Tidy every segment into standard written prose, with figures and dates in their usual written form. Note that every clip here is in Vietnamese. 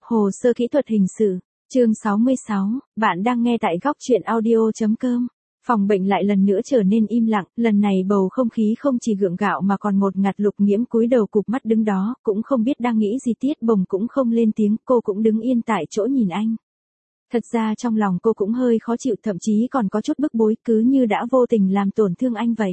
Hồ sơ kỹ thuật hình sự, chương 66, bạn đang nghe tại góc truyện audio.com. Phòng bệnh lại lần nữa trở nên im lặng, lần này bầu không khí không chỉ gượng gạo mà còn ngột ngạt. Lục Nghiễm cúi đầu cụp mắt đứng đó, cũng không biết đang nghĩ gì. Tiết Bồng cũng không lên tiếng, cô cũng đứng yên tại chỗ nhìn anh. Thật ra trong lòng cô cũng hơi khó chịu, thậm chí còn có chút bức bối, cứ như đã vô tình làm tổn thương anh vậy.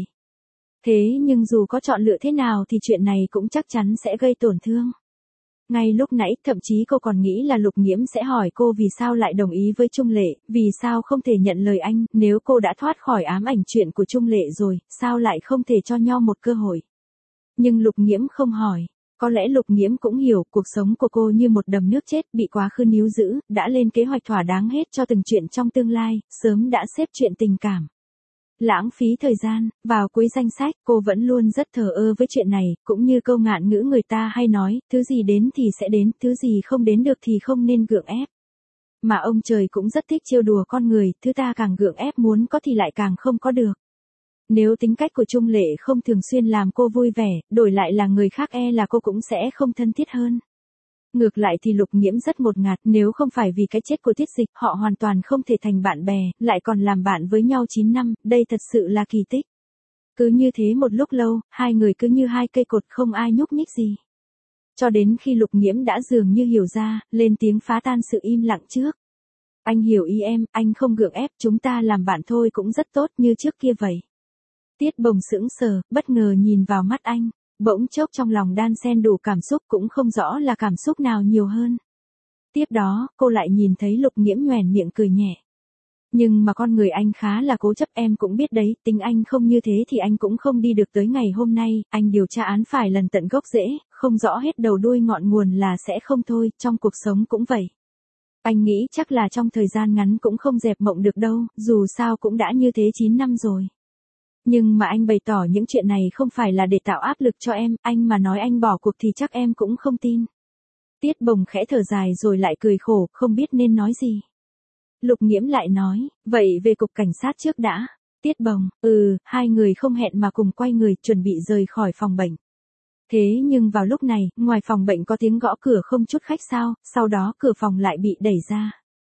Thế nhưng dù có chọn lựa thế nào thì chuyện này cũng chắc chắn sẽ gây tổn thương. Ngay lúc nãy, thậm chí cô còn nghĩ là Lục Nghiễm sẽ hỏi cô vì sao lại đồng ý với Trung Lệ, vì sao không thể nhận lời anh, nếu cô đã thoát khỏi ám ảnh chuyện của Trung Lệ rồi, sao lại không thể cho nhau một cơ hội. Nhưng Lục Nghiễm không hỏi. Có lẽ Lục Nghiễm cũng hiểu cuộc sống của cô như một đầm nước chết, bị quá khứ níu giữ, đã lên kế hoạch thỏa đáng hết cho từng chuyện trong tương lai, sớm đã xếp chuyện tình cảm. Lãng phí thời gian, vào cuối danh sách, cô vẫn luôn rất thờ ơ với chuyện này, cũng như câu ngạn ngữ người ta hay nói, thứ gì đến thì sẽ đến, thứ gì không đến được thì không nên gượng ép. Mà ông trời cũng rất thích trêu đùa con người, thứ ta càng gượng ép muốn có thì lại càng không có được. Nếu tính cách của Trung Lệ không thường xuyên làm cô vui vẻ, đổi lại là người khác là cô cũng sẽ không thân thiết hơn. Ngược lại thì Lục Nghiễm rất ngột ngạt, nếu không phải vì cái chết của Tiết Dịch, họ hoàn toàn không thể thành bạn bè, lại còn làm bạn với nhau 9 năm, đây thật sự là kỳ tích. Cứ như thế một lúc lâu, hai người cứ như hai cây cột không ai nhúc nhích gì. Cho đến khi Lục Nghiễm đã dường như hiểu ra, lên tiếng phá tan sự im lặng trước. Anh hiểu ý em, anh không gượng ép, chúng ta làm bạn thôi cũng rất tốt như trước kia vậy. Tiết Bồng sững sờ, bất ngờ nhìn vào mắt anh. Bỗng chốc trong lòng đan xen đủ cảm xúc, cũng không rõ là cảm xúc nào nhiều hơn. Tiếp đó, cô lại nhìn thấy Lục Nghiễm nhoẻn miệng cười nhẹ. Nhưng mà con người anh khá là cố chấp, em cũng biết đấy, tính anh không như thế thì anh cũng không đi được tới ngày hôm nay. Anh điều tra án phải lần tận gốc rễ, không rõ hết đầu đuôi ngọn nguồn là sẽ không thôi, trong cuộc sống cũng vậy. Anh nghĩ chắc là trong thời gian ngắn cũng không dẹp mộng được đâu, dù sao cũng đã như thế 9 năm rồi. Nhưng mà anh bày tỏ những chuyện này không phải là để tạo áp lực cho em, anh mà nói anh bỏ cuộc thì chắc em cũng không tin. Tiết Bồng khẽ thở dài rồi lại cười khổ, không biết nên nói gì. Lục Nghiễm lại nói, vậy về cục cảnh sát trước đã. Tiết Bồng, hai người không hẹn mà cùng quay người chuẩn bị rời khỏi phòng bệnh. Thế nhưng vào lúc này, ngoài phòng bệnh có tiếng gõ cửa không chút khách sao, sau đó cửa phòng lại bị đẩy ra.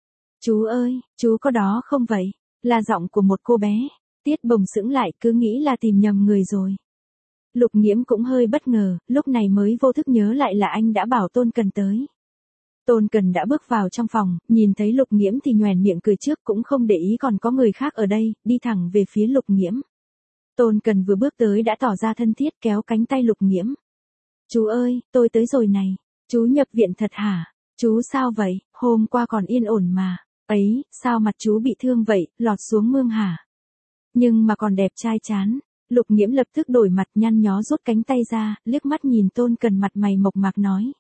Chú ơi, chú có đó không vậy? Là giọng của một cô bé. Tiết Bồng sững lại, cứ nghĩ là tìm nhầm người rồi. Lục Nghiễm cũng hơi bất ngờ, lúc này mới vô thức nhớ lại là anh đã bảo Tôn Cần tới. Tôn Cần đã bước vào trong phòng, nhìn thấy Lục Nghiễm thì nhoẻn miệng cười trước, cũng không để ý còn có người khác ở đây, đi thẳng về phía Lục Nghiễm. Tôn Cần vừa bước tới đã tỏ ra thân thiết, kéo cánh tay Lục Nghiễm. Chú ơi, tôi tới rồi này. Chú nhập viện thật hả? Chú sao vậy, hôm qua còn yên ổn mà. Ấy, sao mặt chú bị thương vậy, lọt xuống mương hả? Nhưng mà còn đẹp trai chán. Lục Nghiễm lập tức đổi mặt, nhăn nhó rút cánh tay ra, liếc mắt nhìn Tôn Cần mặt mày mộc mạc nói.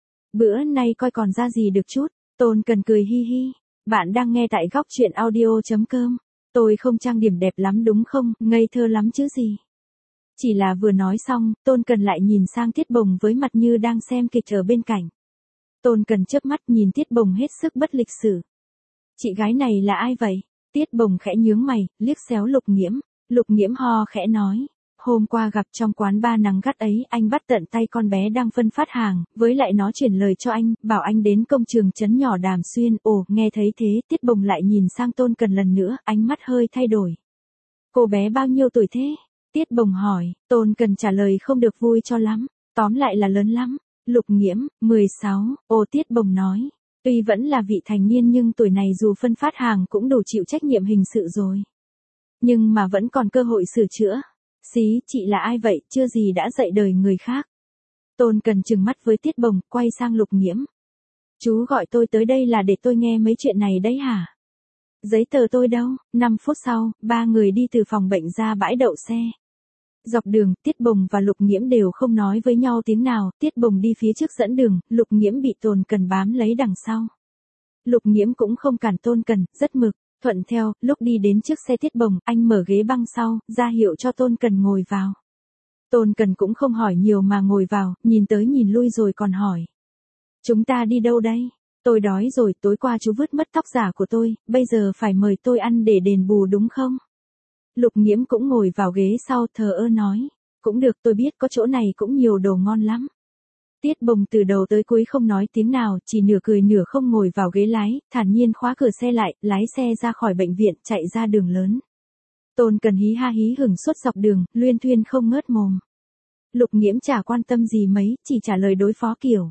Bữa nay coi còn ra gì được chút. Tôn Cần cười hi hi. Bạn đang nghe tại góc truyện audio.com. Tôi không trang điểm đẹp lắm đúng không, ngây thơ lắm chứ gì. Chỉ là vừa nói xong, Tôn Cần lại nhìn sang Tiết Bồng với mặt như đang xem kịch ở bên cạnh. Tôn Cần chớp mắt nhìn Tiết Bồng hết sức bất lịch sự. Chị gái này là ai vậy? Tiết Bồng khẽ nhướng mày, liếc xéo Lục Nghiễm. Lục Nghiễm ho khẽ nói. Hôm qua gặp trong quán ba nắng gắt ấy, anh bắt tận tay con bé đang phân phát hàng, với lại nó chuyển lời cho anh, bảo anh đến công trường trấn nhỏ Đàm Xuyên. Ồ, nghe thấy thế, Tiết Bồng lại nhìn sang Tôn Cần lần nữa, ánh mắt hơi thay đổi. Cô bé bao nhiêu tuổi thế? Tiết Bồng hỏi. Tôn Cần trả lời không được vui cho lắm. Tóm lại là lớn lắm. Lục Nghiễm, 16. Ồ, Tiết Bồng nói. Tuy vẫn là vị thành niên nhưng tuổi này dù phân phát hàng cũng đủ chịu trách nhiệm hình sự rồi. Nhưng mà vẫn còn cơ hội sửa chữa. Xí, chị là ai vậy, chưa gì đã dạy đời người khác. Tôn Cần trừng mắt với Tiết Bồng, quay sang Lục Nghiễm. Chú gọi tôi tới đây là để tôi nghe mấy chuyện này đấy hả? Giấy tờ tôi đâu? 5 phút sau, ba người đi từ phòng bệnh ra bãi đậu xe. Dọc đường, Tiết Bồng và Lục Nghiễm đều không nói với nhau tiếng nào, Tiết Bồng đi phía trước dẫn đường, Lục Nghiễm bị Tôn Cần bám lấy đằng sau. Lục Nghiễm cũng không cản Tôn Cần, rất mực, thuận theo, lúc đi đến trước xe Tiết Bồng, anh mở ghế băng sau, ra hiệu cho Tôn Cần ngồi vào. Tôn Cần cũng không hỏi nhiều mà ngồi vào, nhìn tới nhìn lui rồi còn hỏi. Chúng ta đi đâu đây? Tôi đói rồi, tối qua chú vứt mất tóc giả của tôi, bây giờ phải mời tôi ăn để đền bù đúng không? Lục Nghiễm cũng ngồi vào ghế sau thờ ơ nói. Cũng được, tôi biết có chỗ này cũng nhiều đồ ngon lắm. Tiết Bồng từ đầu tới cuối không nói tiếng nào, chỉ nửa cười nửa không ngồi vào ghế lái, thản nhiên khóa cửa xe lại, lái xe ra khỏi bệnh viện, chạy ra đường lớn. Tôn Cần hí ha hí hửng suốt dọc đường, luyên thuyên không ngớt mồm. Lục Nghiễm chả quan tâm gì mấy, chỉ trả lời đối phó kiểu.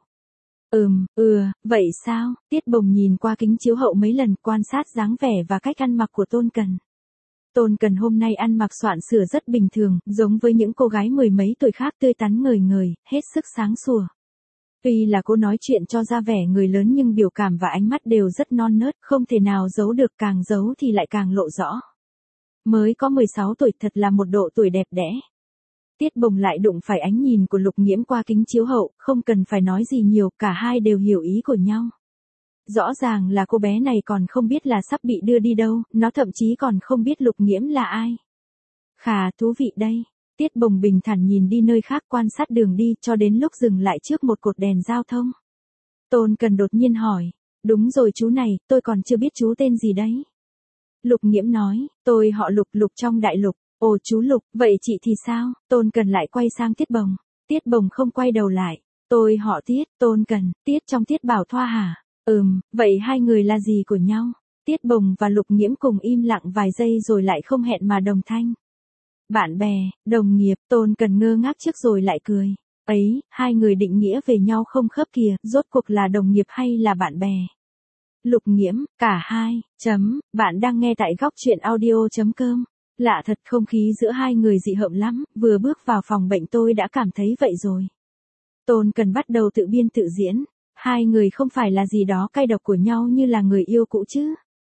Vậy sao? Tiết Bồng nhìn qua kính chiếu hậu mấy lần, quan sát dáng vẻ và cách ăn mặc của Tôn Cần. Tôn Cần hôm nay ăn mặc soạn sửa rất bình thường, giống với những cô gái mười mấy tuổi khác, tươi tắn ngời ngời, hết sức sáng sủa. Tuy là cô nói chuyện cho ra vẻ người lớn nhưng biểu cảm và ánh mắt đều rất non nớt, không thể nào giấu được, càng giấu thì lại càng lộ rõ. Mới có 16 tuổi, thật là một độ tuổi đẹp đẽ. Tiết Bồng lại đụng phải ánh nhìn của Lục Nghiễm qua kính chiếu hậu, không cần phải nói gì nhiều, cả hai đều hiểu ý của nhau. Rõ ràng là cô bé này còn không biết là sắp bị đưa đi đâu, nó thậm chí còn không biết Lục Nghiễm là ai. Khá thú vị đây. Tiết Bồng bình thản nhìn đi nơi khác, quan sát đường đi cho đến lúc dừng lại trước một cột đèn giao thông. Tôn Cần đột nhiên hỏi, đúng rồi chú này, tôi còn chưa biết chú tên gì đấy. Lục Nghiễm nói, tôi họ Lục, Lục trong đại lục. Ồ chú Lục, vậy chị thì sao? Tôn Cần lại quay sang Tiết Bồng. Tiết Bồng không quay đầu lại. Tôi họ Tiết, Tôn Cần, Tiết trong Tiết Bảo Thoa hả? Vậy hai người là gì của nhau? Tiết Bồng và Lục Nghiễm cùng im lặng vài giây rồi lại không hẹn mà đồng thanh. Bạn bè, đồng nghiệp, Tôn Cần ngơ ngác trước rồi lại cười. Ấy, hai người định nghĩa về nhau không khớp kìa, rốt cuộc là đồng nghiệp hay là bạn bè? Lục Nghiễm, cả hai, bạn đang nghe tại góc truyện audio.com. Lạ thật, không khí giữa hai người dị hợm lắm, vừa bước vào phòng bệnh tôi đã cảm thấy vậy rồi. Tôn Cần bắt đầu tự biên tự diễn, hai người không phải là gì đó cay độc của nhau như là người yêu cũ chứ.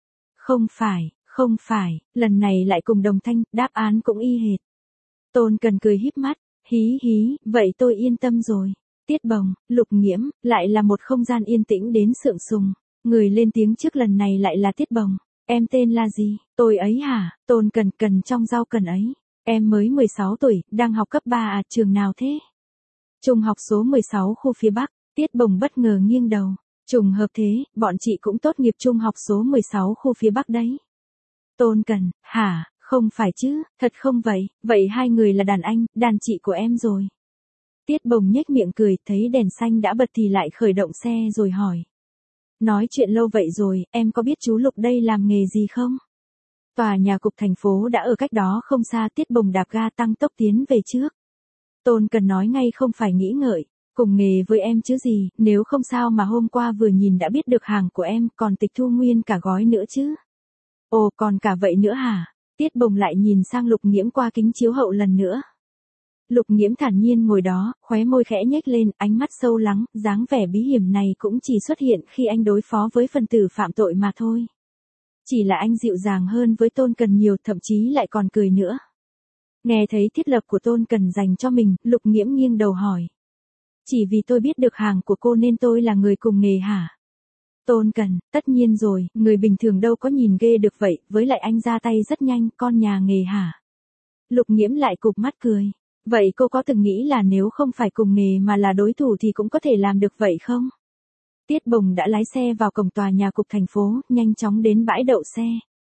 Không phải, lần này lại cùng đồng thanh, đáp án cũng y hệt. Tôn Cần cười híp mắt, hí, vậy tôi yên tâm rồi. Tiết Bồng, Lục Nghiễm, lại là một không gian yên tĩnh đến sượng sùng. Người lên tiếng trước lần này lại là Tiết Bồng. Em tên là gì? Tôi ấy hả? Tôn Cần trong rau cần ấy. Em mới 16 tuổi, đang học cấp 3 à, trường nào thế? Trung học số 16 khu phía Bắc. Tiết Bồng bất ngờ nghiêng đầu. Trùng hợp thế, bọn chị cũng tốt nghiệp trung học số 16 khu phía Bắc đấy. Tôn Cần, hả? Không phải chứ, thật không vậy hai người là đàn anh, đàn chị của em rồi. Tiết Bồng nhếch miệng cười, thấy đèn xanh đã bật thì lại khởi động xe rồi hỏi. Nói chuyện lâu vậy rồi, em có biết chú Lục đây làm nghề gì không? Tòa nhà cục thành phố đã ở cách đó không xa. Tiết Bồng đạp ga tăng tốc tiến về trước. Tôn Cần nói ngay không phải nghĩ ngợi, cùng nghề với em chứ gì, nếu không sao mà hôm qua vừa nhìn đã biết được hàng của em, còn tịch thu nguyên cả gói nữa chứ. Ồ còn cả vậy nữa hả? Tiết Bồng lại nhìn sang Lục Nghiễm qua kính chiếu hậu lần nữa. Lục Nghiễm thản nhiên ngồi đó, khóe môi khẽ nhếch lên, ánh mắt sâu lắng, dáng vẻ bí hiểm này cũng chỉ xuất hiện khi anh đối phó với phần tử phạm tội mà thôi. Chỉ là anh dịu dàng hơn với Tôn Cần nhiều, thậm chí lại còn cười nữa. Nghe thấy thiết lập của Tôn Cần dành cho mình, Lục Nghiễm nghiêng đầu hỏi. Chỉ vì tôi biết được hàng của cô nên tôi là người cùng nghề hả? Tôn Cần, tất nhiên rồi, người bình thường đâu có nhìn ghê được vậy, với lại anh ra tay rất nhanh, con nhà nghề hả? Lục Nghiễm lại cụp mắt cười. Vậy cô có từng nghĩ là nếu không phải cùng nghề mà là đối thủ thì cũng có thể làm được vậy không? Tiết Bồng đã lái xe vào cổng tòa nhà cục thành phố, nhanh chóng đến bãi đậu xe.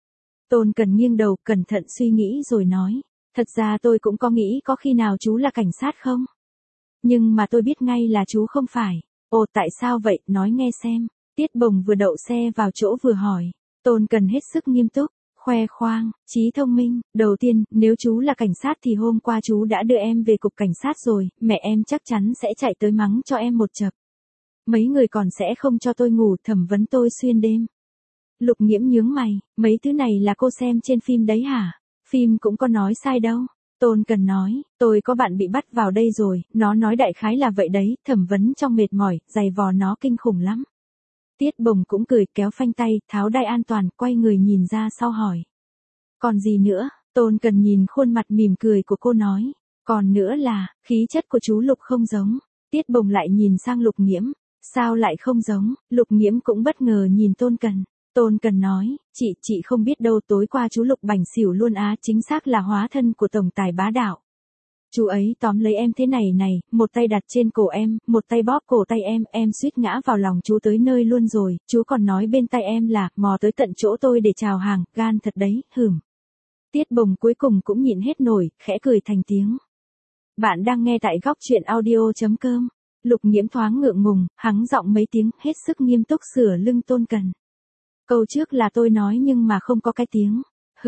Tôn Cần nghiêng đầu, cẩn thận suy nghĩ rồi nói. Thật ra tôi cũng có nghĩ có khi nào chú là cảnh sát không? Nhưng mà tôi biết ngay là chú không phải. Ồ tại sao vậy, nói nghe xem. Tiết Bồng vừa đậu xe vào chỗ vừa hỏi. Tôn Cần hết sức nghiêm túc, khoe khoang, trí thông minh. Đầu tiên, nếu chú là cảnh sát thì hôm qua chú đã đưa em về cục cảnh sát rồi, mẹ em chắc chắn sẽ chạy tới mắng cho em một chập. Mấy người còn sẽ không cho tôi ngủ, thẩm vấn tôi xuyên đêm. Lục Nghiễm nhướng mày, mấy thứ này là cô xem trên phim đấy hả? Phim cũng có nói sai đâu. Tôn Cần nói, tôi có bạn bị bắt vào đây rồi, nó nói đại khái là vậy đấy, thẩm vấn trong mệt mỏi, giày vò nó kinh khủng lắm. Tiết Bồng cũng cười, kéo phanh tay, tháo đai an toàn, quay người nhìn ra sau hỏi. Còn gì nữa? Tôn Cần nhìn khuôn mặt mỉm cười của cô nói. Còn nữa là, khí chất của chú Lục không giống. Tiết Bồng lại nhìn sang Lục Nghiễm. Sao lại không giống? Lục Nghiễm cũng bất ngờ nhìn Tôn Cần. Tôn Cần nói, chị không biết đâu, tối qua chú Lục bảnh xỉu luôn á, chính xác là hóa thân của tổng tài bá đạo. Chú ấy tóm lấy em thế này này, một tay đặt trên cổ em, một tay bóp cổ tay em suýt ngã vào lòng chú tới nơi luôn rồi, chú còn nói bên tay em là, mò tới tận chỗ tôi để chào hàng, gan thật đấy, hửm. Tiết Bồng cuối cùng cũng nhịn hết nổi, khẽ cười thành tiếng. Bạn đang nghe tại góc truyện audio.com. Lục Nghiễm thoáng ngượng ngùng, hắng giọng mấy tiếng, hết sức nghiêm túc sửa lưng Tôn Cần. Câu trước là tôi nói nhưng mà không có cái tiếng.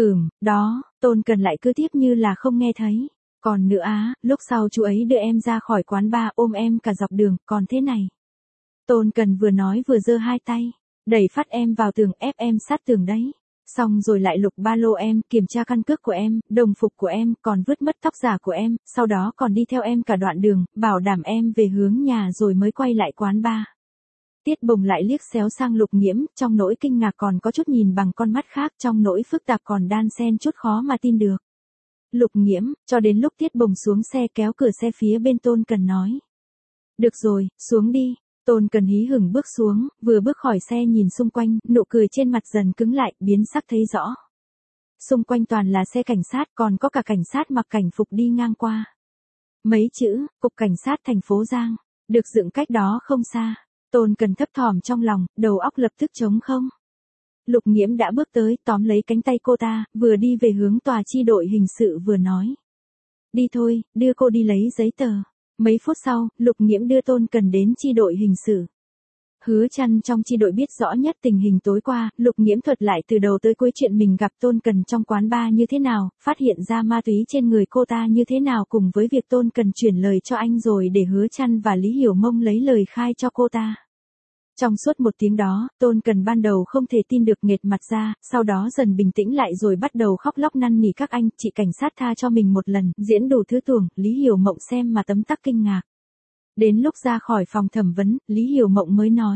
Đó, Tôn Cần lại cứ tiếp như là không nghe thấy. Còn nữa lúc sau chú ấy đưa em ra khỏi quán bar ôm em cả dọc đường, còn thế này. Tôn Cần vừa nói vừa giơ hai tay, đẩy phát em vào tường, ép em sát tường đấy. Xong rồi lại lục ba lô em, kiểm tra căn cước của em, đồng phục của em, còn vứt mất tóc giả của em, sau đó còn đi theo em cả đoạn đường, bảo đảm em về hướng nhà rồi mới quay lại quán bar. Tiết Bồng lại liếc xéo sang Lục Nghiễm, trong nỗi kinh ngạc còn có chút nhìn bằng con mắt khác, trong nỗi phức tạp còn đan xen chút khó mà tin được. Lục Nghiễm, cho đến lúc Tiết Bồng xuống xe kéo cửa xe phía bên Tôn Cần nói. Được rồi, xuống đi. Tôn Cần hí hửng bước xuống, vừa bước khỏi xe nhìn xung quanh, nụ cười trên mặt dần cứng lại, biến sắc thấy rõ. Xung quanh toàn là xe cảnh sát, còn có cả cảnh sát mặc cảnh phục đi ngang qua. Mấy chữ, Cục Cảnh sát thành phố Giang, được dựng cách đó không xa. Tôn Cần thấp thỏm trong lòng, đầu óc lập tức trống không. Lục Nghiễm đã bước tới, tóm lấy cánh tay cô ta, vừa đi về hướng tòa chi đội hình sự vừa nói. Đi thôi, đưa cô đi lấy giấy tờ. Mấy phút sau, Lục Nghiễm đưa Tôn Cần đến chi đội hình sự. Hứa Trăn trong chi đội biết rõ nhất tình hình tối qua, Lục Nghiễm thuật lại từ đầu tới cuối chuyện mình gặp Tôn Cần trong quán bar như thế nào, phát hiện ra ma túy trên người cô ta như thế nào cùng với việc Tôn Cần chuyển lời cho anh rồi để Hứa Trăn và Lý Hiểu Mông lấy lời khai cho cô ta. Trong suốt một tiếng đó, Tôn Cần ban đầu không thể tin được nghệt mặt ra, sau đó dần bình tĩnh lại rồi bắt đầu khóc lóc năn nỉ các anh, chị cảnh sát tha cho mình một lần, diễn đủ thứ tuồng, Lý Hiểu Mộng xem mà tấm tắc kinh ngạc. Đến lúc ra khỏi phòng thẩm vấn, Lý Hiểu Mộng mới nói.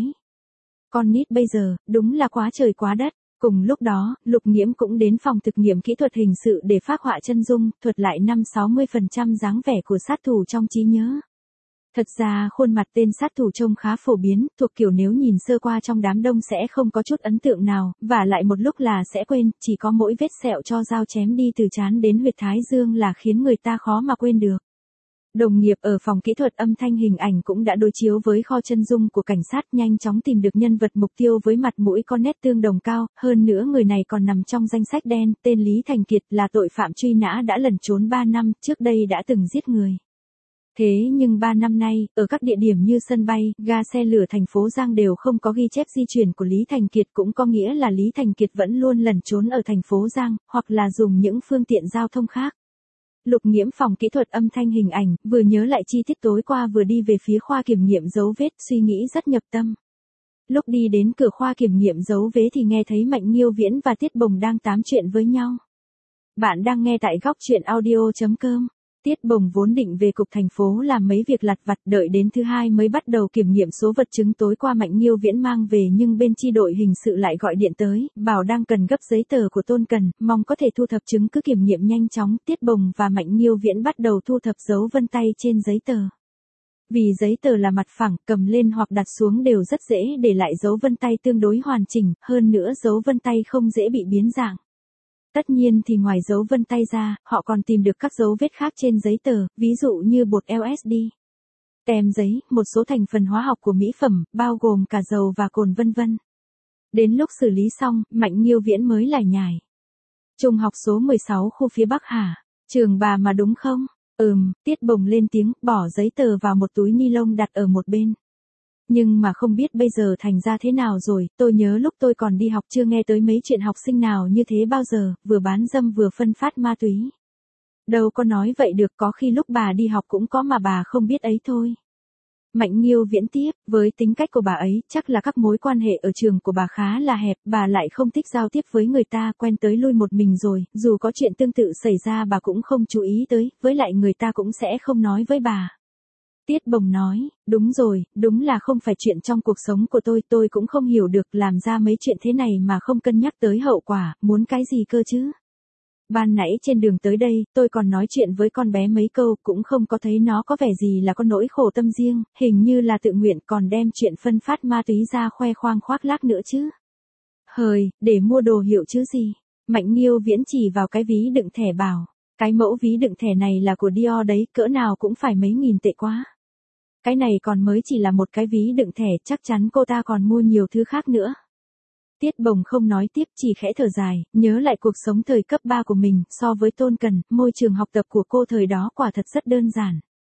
Con nít bây giờ, đúng là quá trời quá đất. Cùng lúc đó, Lục Nghiễm cũng đến phòng thực nghiệm kỹ thuật hình sự để phác họa chân dung, thuật lại 50-60% dáng vẻ của sát thủ trong trí nhớ. Thật ra khuôn mặt tên sát thủ trông khá phổ biến, thuộc kiểu nếu nhìn sơ qua trong đám đông sẽ không có chút ấn tượng nào, và lại một lúc là sẽ quên, chỉ có mỗi vết sẹo cho dao chém đi từ trán đến huyệt thái dương là khiến người ta khó mà quên được. Đồng nghiệp ở phòng kỹ thuật âm thanh hình ảnh cũng đã đối chiếu với kho chân dung của cảnh sát, nhanh chóng tìm được nhân vật mục tiêu với mặt mũi có nét tương đồng cao, hơn nữa người này còn nằm trong danh sách đen, tên Lý Thành Kiệt là tội phạm truy nã đã lẩn trốn 3 năm, trước đây đã từng giết người. Thế nhưng 3 năm nay, ở các địa điểm như sân bay, ga xe lửa thành phố Giang đều không có ghi chép di chuyển của Lý Thành Kiệt, cũng có nghĩa là Lý Thành Kiệt vẫn luôn lẩn trốn ở thành phố Giang, hoặc là dùng những phương tiện giao thông khác. Lục Nghiễm phòng kỹ thuật âm thanh hình ảnh, vừa nhớ lại chi tiết tối qua vừa đi về phía khoa kiểm nghiệm dấu vết, suy nghĩ rất nhập tâm. Lúc đi đến cửa khoa kiểm nghiệm dấu vết thì nghe thấy Mạnh Nghiêu Viễn và Tiết Bồng đang tám chuyện với nhau. Bạn đang nghe tại góc truyện audio.com. Tiết Bồng vốn định về cục thành phố làm mấy việc lặt vặt, đợi đến thứ hai mới bắt đầu kiểm nghiệm số vật chứng tối qua Mạnh Nghiêu Viễn mang về, nhưng bên chi đội hình sự lại gọi điện tới, bảo đang cần gấp giấy tờ của Tôn Cần, mong có thể thu thập chứng cứ kiểm nghiệm nhanh chóng. Tiết Bồng và Mạnh Nghiêu Viễn bắt đầu thu thập dấu vân tay trên giấy tờ. Vì giấy tờ là mặt phẳng, cầm lên hoặc đặt xuống đều rất dễ để lại dấu vân tay tương đối hoàn chỉnh, hơn nữa dấu vân tay không dễ bị biến dạng. Tất nhiên thì ngoài dấu vân tay ra, họ còn tìm được các dấu vết khác trên giấy tờ, ví dụ như bột LSD, tem giấy, một số thành phần hóa học của mỹ phẩm, bao gồm cả dầu và cồn vân vân. Đến lúc xử lý xong, Mạnh Nghiêu Viễn mới lải nhải. Trung học số 16 khu phía Bắc hả? Trường bà mà đúng không? Tiết Bồng lên tiếng, bỏ giấy tờ vào một túi ni lông đặt ở một bên. Nhưng mà không biết bây giờ thành ra thế nào rồi, tôi nhớ lúc tôi còn đi học chưa nghe tới mấy chuyện học sinh nào như thế bao giờ, vừa bán dâm vừa phân phát ma túy. Đâu có nói vậy được, có khi lúc bà đi học cũng có mà bà không biết ấy thôi. Mạnh Nghiêu Viễn tiếp, với tính cách của bà ấy, chắc là các mối quan hệ ở trường của bà khá là hẹp, bà lại không thích giao tiếp với người ta, quen tới lui một mình rồi, dù có chuyện tương tự xảy ra bà cũng không chú ý tới, với lại người ta cũng sẽ không nói với bà. Tiết Bồng nói, đúng rồi, đúng là không phải chuyện trong cuộc sống của tôi cũng không hiểu được làm ra mấy chuyện thế này mà không cân nhắc tới hậu quả, muốn cái gì cơ chứ. Ban nãy trên đường tới đây, tôi còn nói chuyện với con bé mấy câu, cũng không có thấy nó có vẻ gì là có nỗi khổ tâm riêng, hình như là tự nguyện, còn đem chuyện phân phát ma túy ra khoe khoang khoác lác nữa chứ. Hời, để mua đồ hiệu chứ gì. Mạnh Nghiêu Viễn chỉ vào cái ví đựng thẻ bảo, cái mẫu ví đựng thẻ này là của Dior đấy, cỡ nào cũng phải mấy nghìn tệ quá. Cái này còn mới chỉ là một cái ví đựng thẻ, chắc chắn cô ta còn mua nhiều thứ khác nữa. Tiết Bồng không nói tiếp, chỉ khẽ thở dài, nhớ lại cuộc sống thời cấp 3 của mình, so với Tôn Cần, môi trường học tập của cô thời đó quả thật rất đơn giản.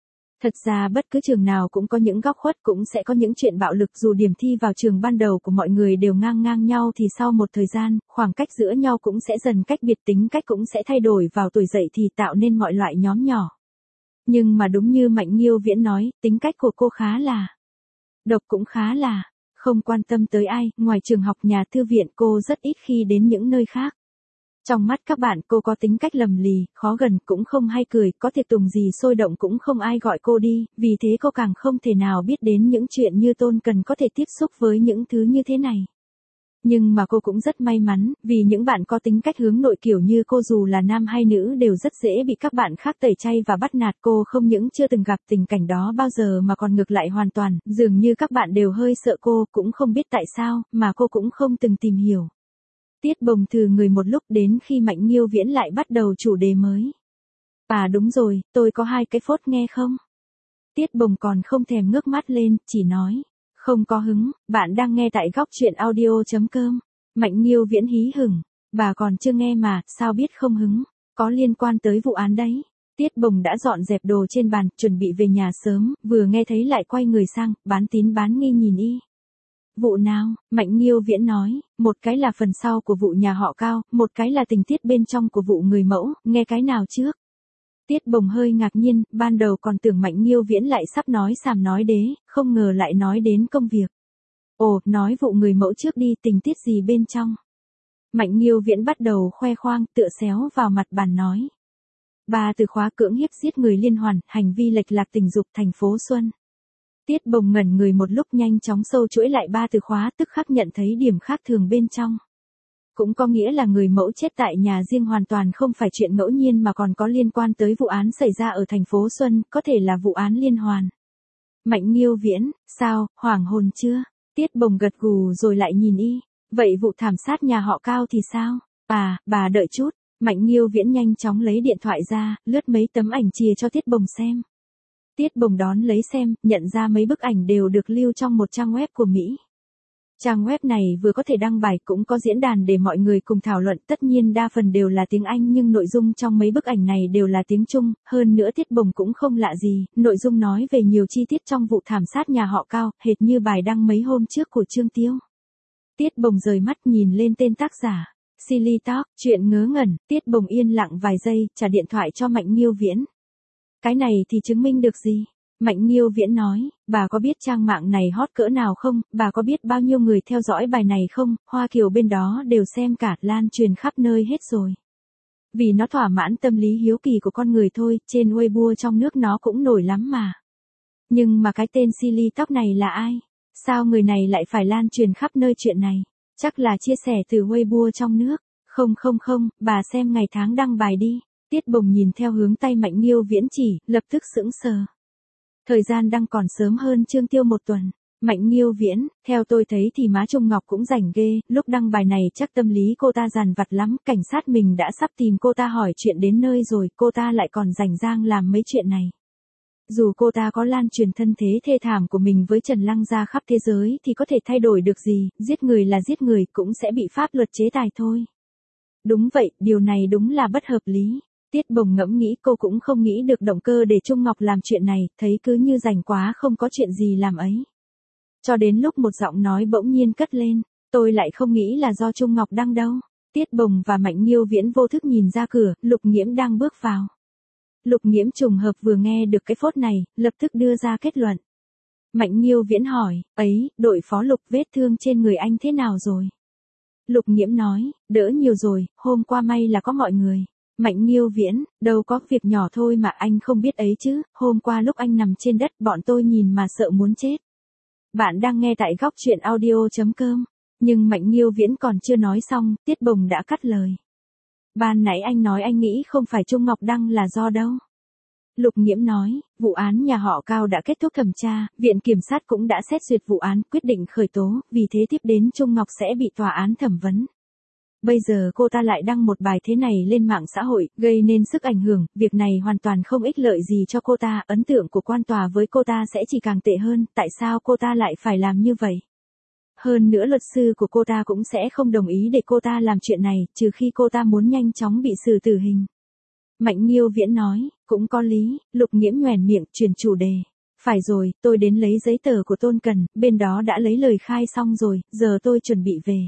Thật ra bất cứ trường nào cũng có những góc khuất, cũng sẽ có những chuyện bạo lực, dù điểm thi vào trường ban đầu của mọi người đều ngang ngang nhau thì sau một thời gian, khoảng cách giữa nhau cũng sẽ dần cách biệt, tính cách cũng sẽ thay đổi, vào tuổi dậy thì tạo nên mọi loại nhóm nhỏ. Nhưng mà đúng như Mạnh Nghiêu Viễn nói, tính cách của cô khá là độc, cũng khá là không quan tâm tới ai, ngoài trường học, nhà thư viện, cô rất ít khi đến những nơi khác. Trong mắt các bạn cô có tính cách lầm lì, khó gần, cũng không hay cười, có tiệc tùng gì sôi động cũng không ai gọi cô đi, vì thế cô càng không thể nào biết đến những chuyện như Tôn Cần có thể tiếp xúc với những thứ như thế này. Nhưng mà cô cũng rất may mắn, vì những bạn có tính cách hướng nội kiểu như cô dù là nam hay nữ đều rất dễ bị các bạn khác tẩy chay và bắt nạt. Cô không những chưa từng gặp tình cảnh đó bao giờ mà còn ngược lại hoàn toàn, dường như các bạn đều hơi sợ cô, cũng không biết tại sao, mà cô cũng không từng tìm hiểu. Tiết Bồng thừ người một lúc đến khi Mạnh Nghiêu Viễn lại bắt đầu chủ đề mới. À đúng rồi, tôi có 2 cái phốt nghe không? Tiết Bồng còn không thèm ngước mắt lên, chỉ nói. Không có hứng, bạn đang nghe tại góc truyện audio.com. Mạnh Nghiêu Viễn hí hửng. Bà còn chưa nghe mà, sao biết không hứng? Có liên quan tới vụ án đấy. Tiết Bồng đã dọn dẹp đồ trên bàn, chuẩn bị về nhà sớm, vừa nghe thấy lại quay người sang, bán tín bán nghi nhìn y. Vụ nào? Mạnh Nghiêu Viễn nói, một cái là phần sau của vụ nhà họ Cao, một cái là tình tiết bên trong của vụ người mẫu, nghe cái nào trước? Tiết Bồng hơi ngạc nhiên, ban đầu còn tưởng Mạnh Nghiêu Viễn lại sắp nói sàm nói đế, không ngờ lại nói đến công việc. Ồ, nói vụ người mẫu trước đi, tình tiết gì bên trong? Mạnh Nghiêu Viễn bắt đầu khoe khoang, tựa xéo vào mặt bàn nói. 3 từ khóa: cưỡng hiếp, giết người liên hoàn, hành vi lệch lạc tình dục, thành phố Xuân. Tiết Bồng ngẩn người một lúc, nhanh chóng sâu chuỗi lại 3 từ khóa, tức khắc nhận thấy điểm khác thường bên trong. Cũng có nghĩa là người mẫu chết tại nhà riêng hoàn toàn không phải chuyện ngẫu nhiên mà còn có liên quan tới vụ án xảy ra ở thành phố Xuân, có thể là vụ án liên hoàn. Mạnh Nghiêu Viễn, sao, hoảng hồn chưa? Tiết Bồng gật gù rồi lại nhìn y. Vậy vụ thảm sát nhà họ Cao thì sao? À, bà đợi chút. Mạnh Nghiêu Viễn nhanh chóng lấy điện thoại ra, lướt mấy tấm ảnh chìa cho Tiết Bồng xem. Tiết Bồng đón lấy xem, nhận ra mấy bức ảnh đều được lưu trong một trang web của Mỹ. Trang web này vừa có thể đăng bài, cũng có diễn đàn để mọi người cùng thảo luận, tất nhiên đa phần đều là tiếng Anh nhưng nội dung trong mấy bức ảnh này đều là tiếng Trung, hơn nữa Tiết Bồng cũng không lạ gì, nội dung nói về nhiều chi tiết trong vụ thảm sát nhà họ Cao, hệt như bài đăng mấy hôm trước của Trương Tiêu. Tiết Bồng rời mắt nhìn lên tên tác giả. Silly Talk, chuyện ngớ ngẩn. Tiết Bồng yên lặng vài giây, trả điện thoại cho Mạnh Nghiêu Viễn. Cái này thì chứng minh được gì? Mạnh Nghiêu Viễn nói, bà có biết trang mạng này hot cỡ nào không, bà có biết bao nhiêu người theo dõi bài này không, Hoa Kiều bên đó đều xem cả, lan truyền khắp nơi hết rồi. Vì nó thỏa mãn tâm lý hiếu kỳ của con người thôi, trên Weibo trong nước nó cũng nổi lắm mà. Nhưng mà cái tên Silly Talk này là ai? Sao người này lại phải lan truyền khắp nơi chuyện này? Chắc là chia sẻ từ Weibo trong nước. Không, bà xem ngày tháng đăng bài đi. Tiết Bồng nhìn theo hướng tay Mạnh Nghiêu Viễn chỉ, lập tức sững sờ. Thời gian đăng còn sớm hơn Trương Tiêu 1 tuần. Mạnh Nghiêu Viễn, theo tôi thấy thì má Trung Ngọc cũng rảnh ghê, lúc đăng bài này chắc tâm lý cô ta dằn vặt lắm, cảnh sát mình đã sắp tìm cô ta hỏi chuyện đến nơi rồi, cô ta lại còn rảnh rang làm mấy chuyện này. Dù cô ta có lan truyền thân thế thê thảm của mình với Trần Lăng ra khắp thế giới thì có thể thay đổi được gì, giết người là giết người, cũng sẽ bị pháp luật chế tài thôi. Đúng vậy, điều này đúng là bất hợp lý. Tiết Bồng ngẫm nghĩ, cô cũng không nghĩ được động cơ để Trung Ngọc làm chuyện này, thấy cứ như rảnh quá không có chuyện gì làm ấy. Cho đến lúc một giọng nói bỗng nhiên cất lên, tôi lại không nghĩ là do Trung Ngọc đăng đâu. Tiết Bồng và Mạnh Nghiêu Viễn vô thức nhìn ra cửa, Lục Nghiễm đang bước vào. Lục Nghiễm trùng hợp vừa nghe được cái phốt này, lập tức đưa ra kết luận. Mạnh Nghiêu Viễn hỏi, ấy, đội phó Lục, vết thương trên người anh thế nào rồi? Lục Nghiễm nói, đỡ nhiều rồi, hôm qua may là có mọi người. Mạnh Nghiêu Viễn, đâu có việc nhỏ thôi mà anh không biết ấy chứ, hôm qua lúc anh nằm trên đất bọn tôi nhìn mà sợ muốn chết. Bạn đang nghe tại góc truyện audio.com, nhưng Mạnh Nghiêu Viễn còn chưa nói xong, Tiết Bồng đã cắt lời. Ban nãy anh nói anh nghĩ không phải Trung Ngọc đăng là do đâu. Lục Nghiễm nói, vụ án nhà họ Cao đã kết thúc thẩm tra, viện kiểm sát cũng đã xét duyệt vụ án, quyết định khởi tố, vì thế tiếp đến Trung Ngọc sẽ bị tòa án thẩm vấn. Bây giờ cô ta lại đăng một bài thế này lên mạng xã hội, gây nên sức ảnh hưởng, việc này hoàn toàn không ích lợi gì cho cô ta, ấn tượng của quan tòa với cô ta sẽ chỉ càng tệ hơn, tại sao cô ta lại phải làm như vậy? Hơn nữa luật sư của cô ta cũng sẽ không đồng ý để cô ta làm chuyện này, trừ khi cô ta muốn nhanh chóng bị xử tử hình. Mạnh Nghiêu Viễn nói, cũng có lý, Lục Nghiễm nhoẻn miệng, chuyển chủ đề. Phải rồi, tôi đến lấy giấy tờ của Tôn Cần, bên đó đã lấy lời khai xong rồi, giờ tôi chuẩn bị về.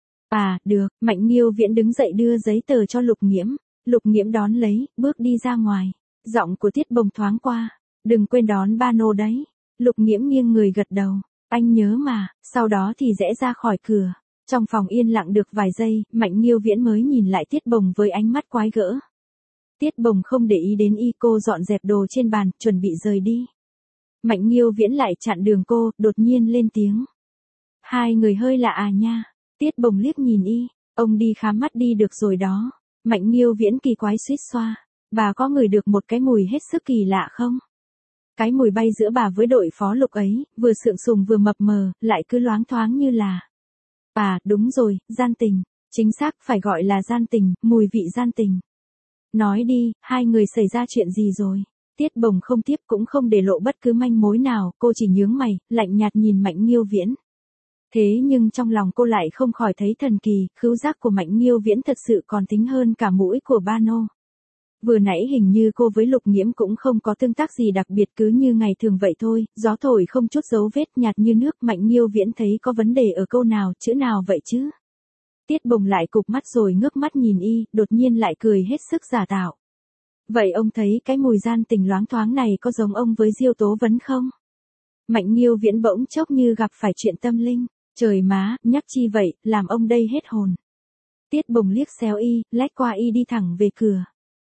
À, được, Mạnh Nghiêu Viễn đứng dậy đưa giấy tờ cho Lục Nghiễm. Lục Nghiễm đón lấy, bước đi ra ngoài. Giọng của Tiết Bồng thoáng qua. Đừng quên đón ba nô đấy. Lục Nghiễm nghiêng người gật đầu. Anh nhớ mà, sau đó thì rẽ ra khỏi cửa. Trong phòng yên lặng được vài giây, Mạnh Nghiêu Viễn mới nhìn lại Tiết Bồng với ánh mắt quái gở. Tiết Bồng không để ý đến y, cô dọn dẹp đồ trên bàn, chuẩn bị rời đi. Mạnh Nghiêu Viễn lại chặn đường cô, đột nhiên lên tiếng. Hai người hơi lạ à nha. Tiết Bồng liếc nhìn y, ông đi khám mắt đi được rồi đó. Mạnh Nghiêu Viễn kỳ quái suýt xoa. Bà có ngửi được một cái mùi hết sức kỳ lạ không? Cái mùi bay giữa bà với đội phó Lục ấy, vừa sượng sùng vừa mập mờ, lại cứ loáng thoáng như là. À, đúng rồi, gian tình. Chính xác, phải gọi là gian tình, mùi vị gian tình. Nói đi, hai người xảy ra chuyện gì rồi? Tiết Bồng không tiếp cũng không để lộ bất cứ manh mối nào, cô chỉ nhướng mày, lạnh nhạt nhìn Mạnh Nghiêu Viễn. Thế nhưng trong lòng cô lại không khỏi thấy thần kỳ, khứu giác của Mạnh Nghiêu Viễn thật sự còn thính hơn cả mũi của ba nô. Vừa nãy hình như cô với Lục Nghiễm cũng không có tương tác gì đặc biệt, cứ như ngày thường vậy thôi, gió thổi không chút dấu vết, nhạt như nước. Mạnh Nghiêu Viễn thấy có vấn đề ở câu nào, chữ nào vậy chứ? Tiết Bồng lại cụp mắt rồi ngước mắt nhìn y, đột nhiên lại cười hết sức giả tạo. Vậy ông thấy cái mùi gian tình loáng thoáng này có giống ông với Diêu Tố Vấn không? Mạnh Nghiêu Viễn bỗng chốc như gặp phải chuyện tâm linh. Trời má, nhắc chi vậy, làm ông đây hết hồn. Tiết Bồng liếc xéo y, lách qua y đi thẳng về cửa.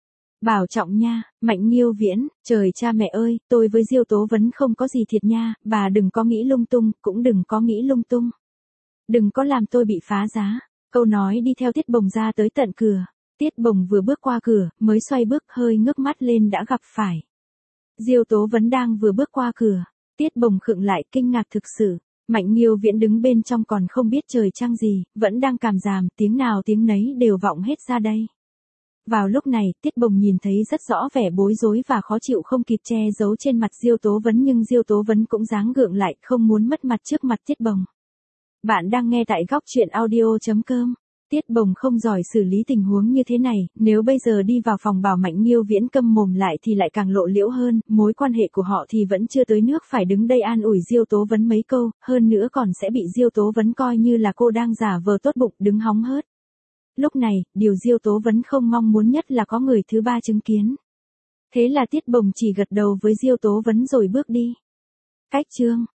Bảo trọng nha, Mạnh Nghiêu Viễn, trời cha mẹ ơi, tôi với Diêu Tố Vấn không có gì thiệt nha, bà đừng có nghĩ lung tung, cũng đừng có nghĩ lung tung. Đừng có làm tôi bị phá giá. Câu nói đi theo Tiết Bồng ra tới tận cửa. Tiết Bồng vừa bước qua cửa, mới xoay bước hơi ngước mắt lên đã gặp phải. Diêu Tố Vấn đang vừa bước qua cửa. Tiết Bồng khựng lại, kinh ngạc thực sự. Mạnh Nghiêu Viễn đứng bên trong còn không biết trời trăng gì, vẫn đang cảm giảm, tiếng nào tiếng nấy đều vọng hết ra đây. Vào lúc này, Tiết Bồng nhìn thấy rất rõ vẻ bối rối và khó chịu không kịp che giấu trên mặt Diêu Tố Vấn, nhưng Diêu Tố Vấn cũng dáng gượng lại, không muốn mất mặt trước mặt Tiết Bồng. Bạn đang nghe tại góc truyện audio.com. Tiết Bồng không giỏi xử lý tình huống như thế này, nếu bây giờ đi vào phòng bảo Mạnh Nghiêu Viễn câm mồm lại thì lại càng lộ liễu hơn, mối quan hệ của họ thì vẫn chưa tới nước phải đứng đây an ủi Diêu Tố Vấn mấy câu, hơn nữa còn sẽ bị Diêu Tố Vấn coi như là cô đang giả vờ tốt bụng đứng hóng hớt. Lúc này, điều Diêu Tố Vấn không mong muốn nhất là có người thứ ba chứng kiến. Thế là Tiết Bồng chỉ gật đầu với Diêu Tố Vấn rồi bước đi. Cách chương